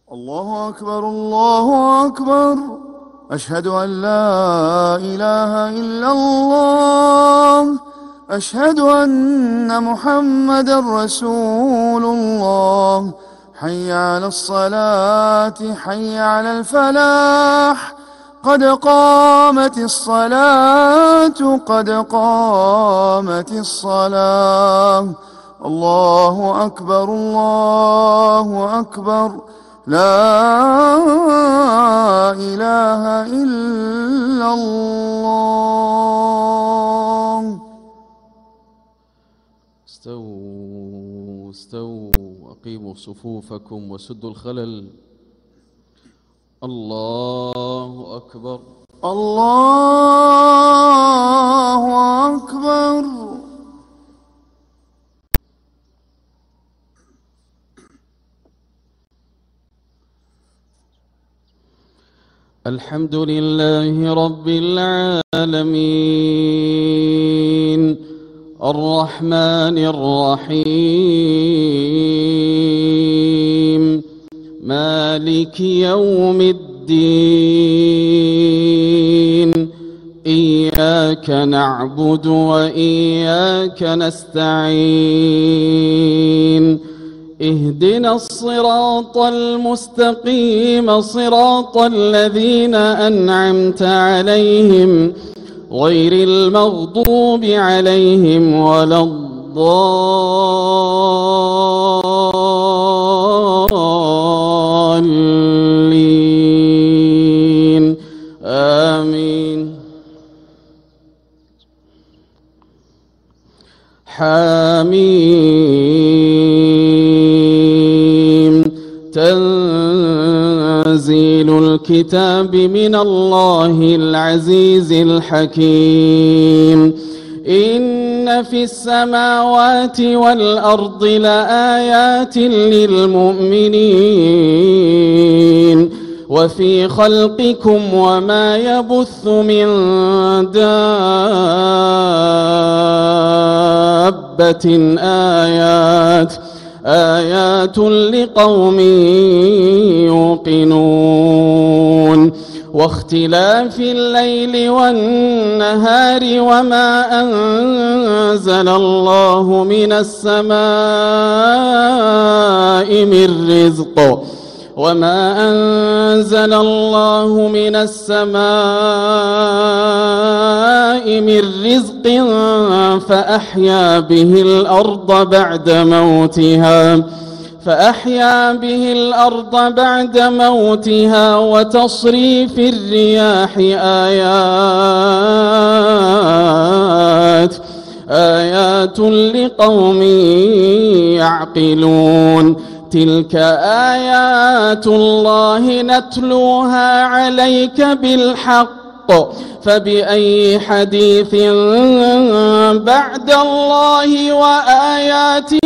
الله أكبر الله أكبر. أشهد أن لا إله إلا الله. أشهد أن محمد رسول الله. حي على الصلاة حي على الفلاح. قد قامت الصلاة قد قامت الصلاة. الله أكبر الله أكبر. لا إله إلا الله. استووا استووا أقيموا صفوفكم وسدوا الخلل. الله أكبر الله أكبر. الحمد لله رب العالمين الرحمن الرحيم مالك يوم الدين. إياك نعبد وإياك نستعين. اهدنا الصراط المستقيم صراط الذين أنعمت عليهم غير المغضوب عليهم ولا الضالين. آمين. حميم. تنزيل الكتاب من الله العزيز الحكيم. إن في السماوات والأرض لآيات للمؤمنين وفي خلقكم وما يبث من دابة آيات لقوم يوقنون. واختلاف الليل والنهار وما أنزل الله من السماء من رزق فأحيا به الأرض بعد موتها وتصريف الرياح آيات لقوم يعقلون. تلك آيات الله نتلوها عليك بالحق فبأي حديث بعد الله وآياته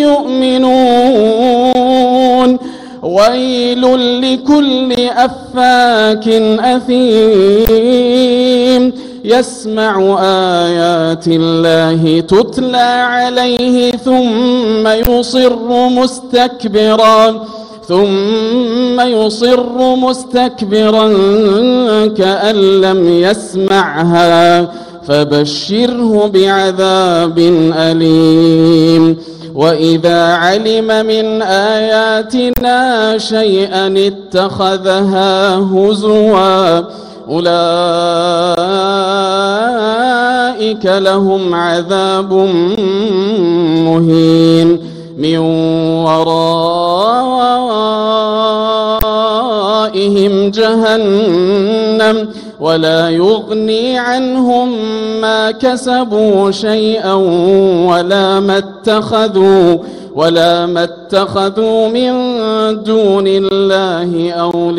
يؤمنون. ويل لكل أفاك أثيم يسمع آيات الله تتلى عليه ثم يصر مستكبرا كأن لم يسمعها فبشره بعذاب أليم. وإذا علم من آياتنا شيئا اتخذها هزوا أولئك لهم عذاب مهين من ورائهم جهنم ولا يغني عنهم ما كسبوا شيئا ولا ما اتخذوا من دون الله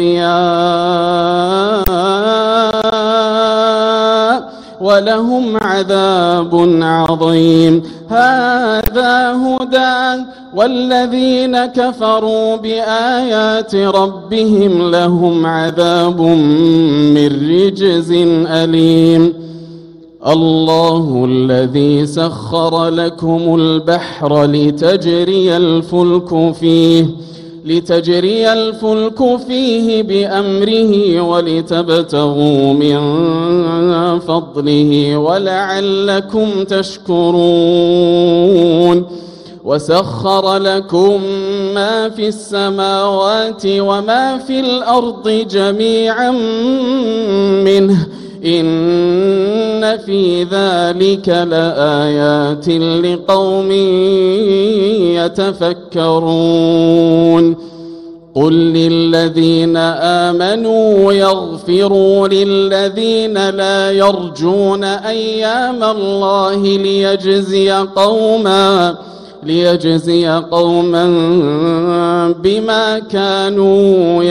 أولياء ولهم عذاب عظيم. هذا هدى والذين كفروا بآيات ربهم لهم عذاب من رجز أليم. الله الذي سخر لكم البحر لتجري الفلك فيه لتجري الفلك فيه بأمره ولتبتغوا من فضله ولعلكم تشكرون وسخر لكم ما في السماوات وما في الأرض جميعا منه إن في ذلك لآيات لقوم يتفكرون قل للذين آمنوا يغفروا للذين لا يرجون أيام الله ليجزي قوما بما كانوا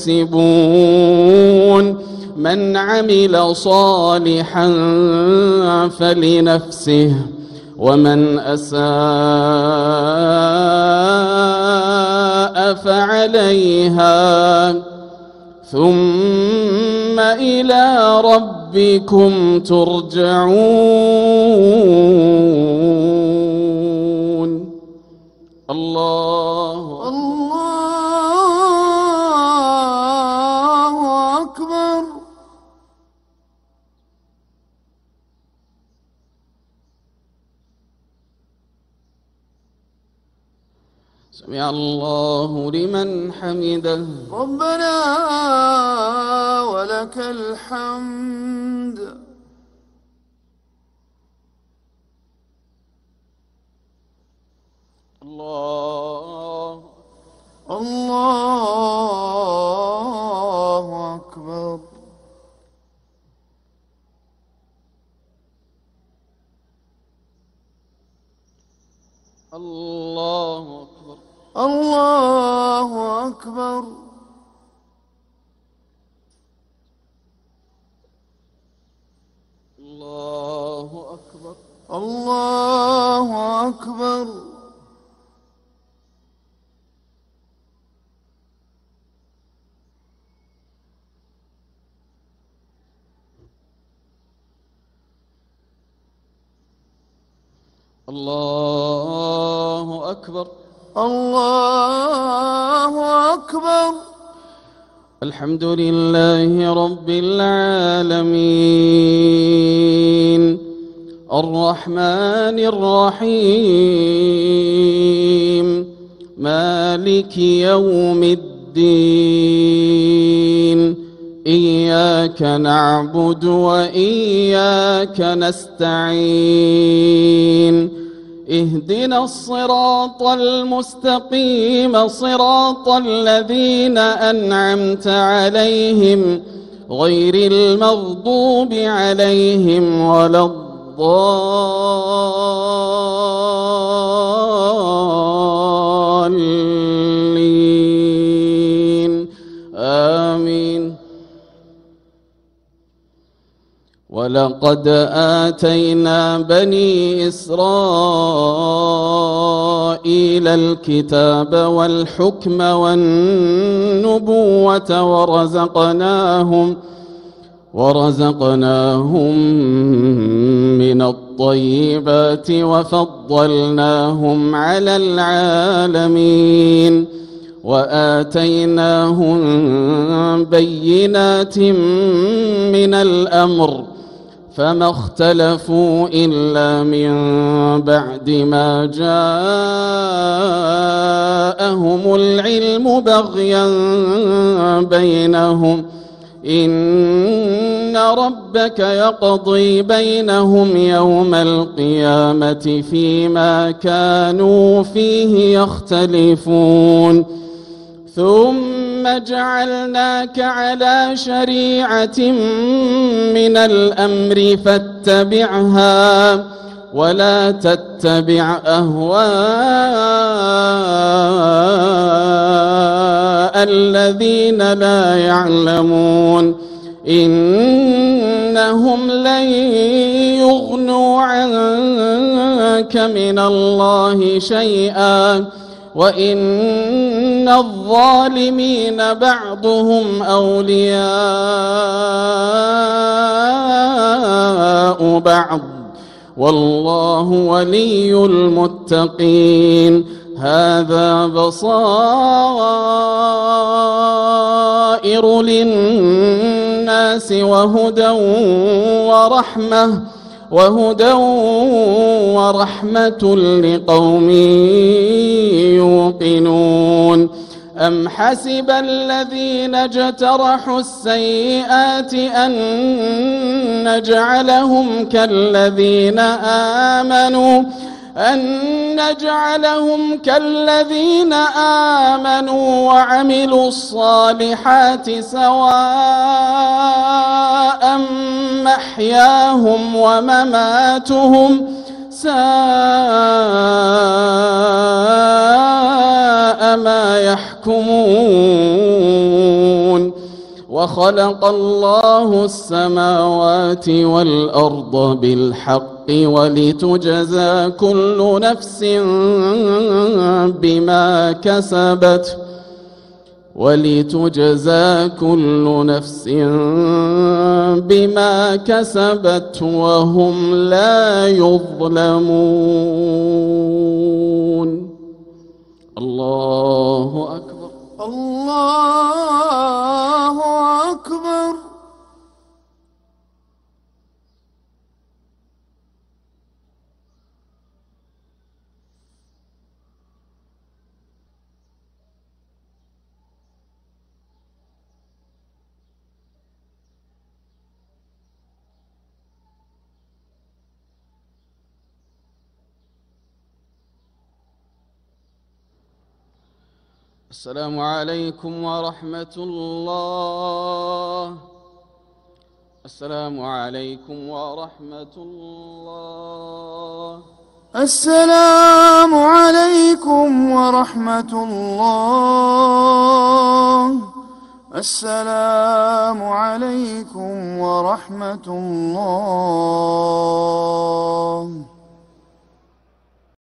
يكسبون من عمل صالحا فلنفسه ومن أساء فعليها ثم إلى ربكم ترجعون. الله أكبر. سمع الله لمن حمده. ربنا ولك الحمد. الله أكبر. الله أكبر. الله أكبر. الله أكبر. الله أكبر. الله أكبر. الله أكبر. الحمد لله رب العالمين الرحمن الرحيم مالك يوم الدين إياك نعبد وإياك نستعين اهدنا الصراط المستقيم صراط الذين أنعمت عليهم غير المغضوب عليهم ولا الضالين آمين. ولقد آتينا بني إسرائيل الكتاب والحكم والنبوة ورزقناهم من الطيبات وفضلناهم على العالمين وآتيناهم بينات من الأمر فما اختلفوا إلا من بعد ما جاءهم العلم بغيا بينهم إن ربك يقضي بينهم يوم القيامة فيما كانوا فيه يختلفون ثم جعلناك على شريعة من الأمر فاتبعها ولا تتبع أهواء الذين لا يعلمون إنهم لن يغنوا عنك من الله شيئا وإن الظالمين بعضهم أولياء بعض والله ولي المتقين هذا بصائر للناس وهدى ورحمة لقوم يوقنون أم حسب الذين اجترحوا السيئات أن نجعلهم كالذين آمنوا وعملوا الصالحات سواء محياهم ومماتهم ساء ما يحكمون وخلق الله السماوات والأرض بالحق ولتجزى كل نفس بما كسبت وهم لا يظلمون. الله أكبر. الله أكبر. السلام عليكم ورحمة الله. السلام عليكم ورحمة الله. السلام عليكم ورحمة الله. السلام عليكم ورحمة الله.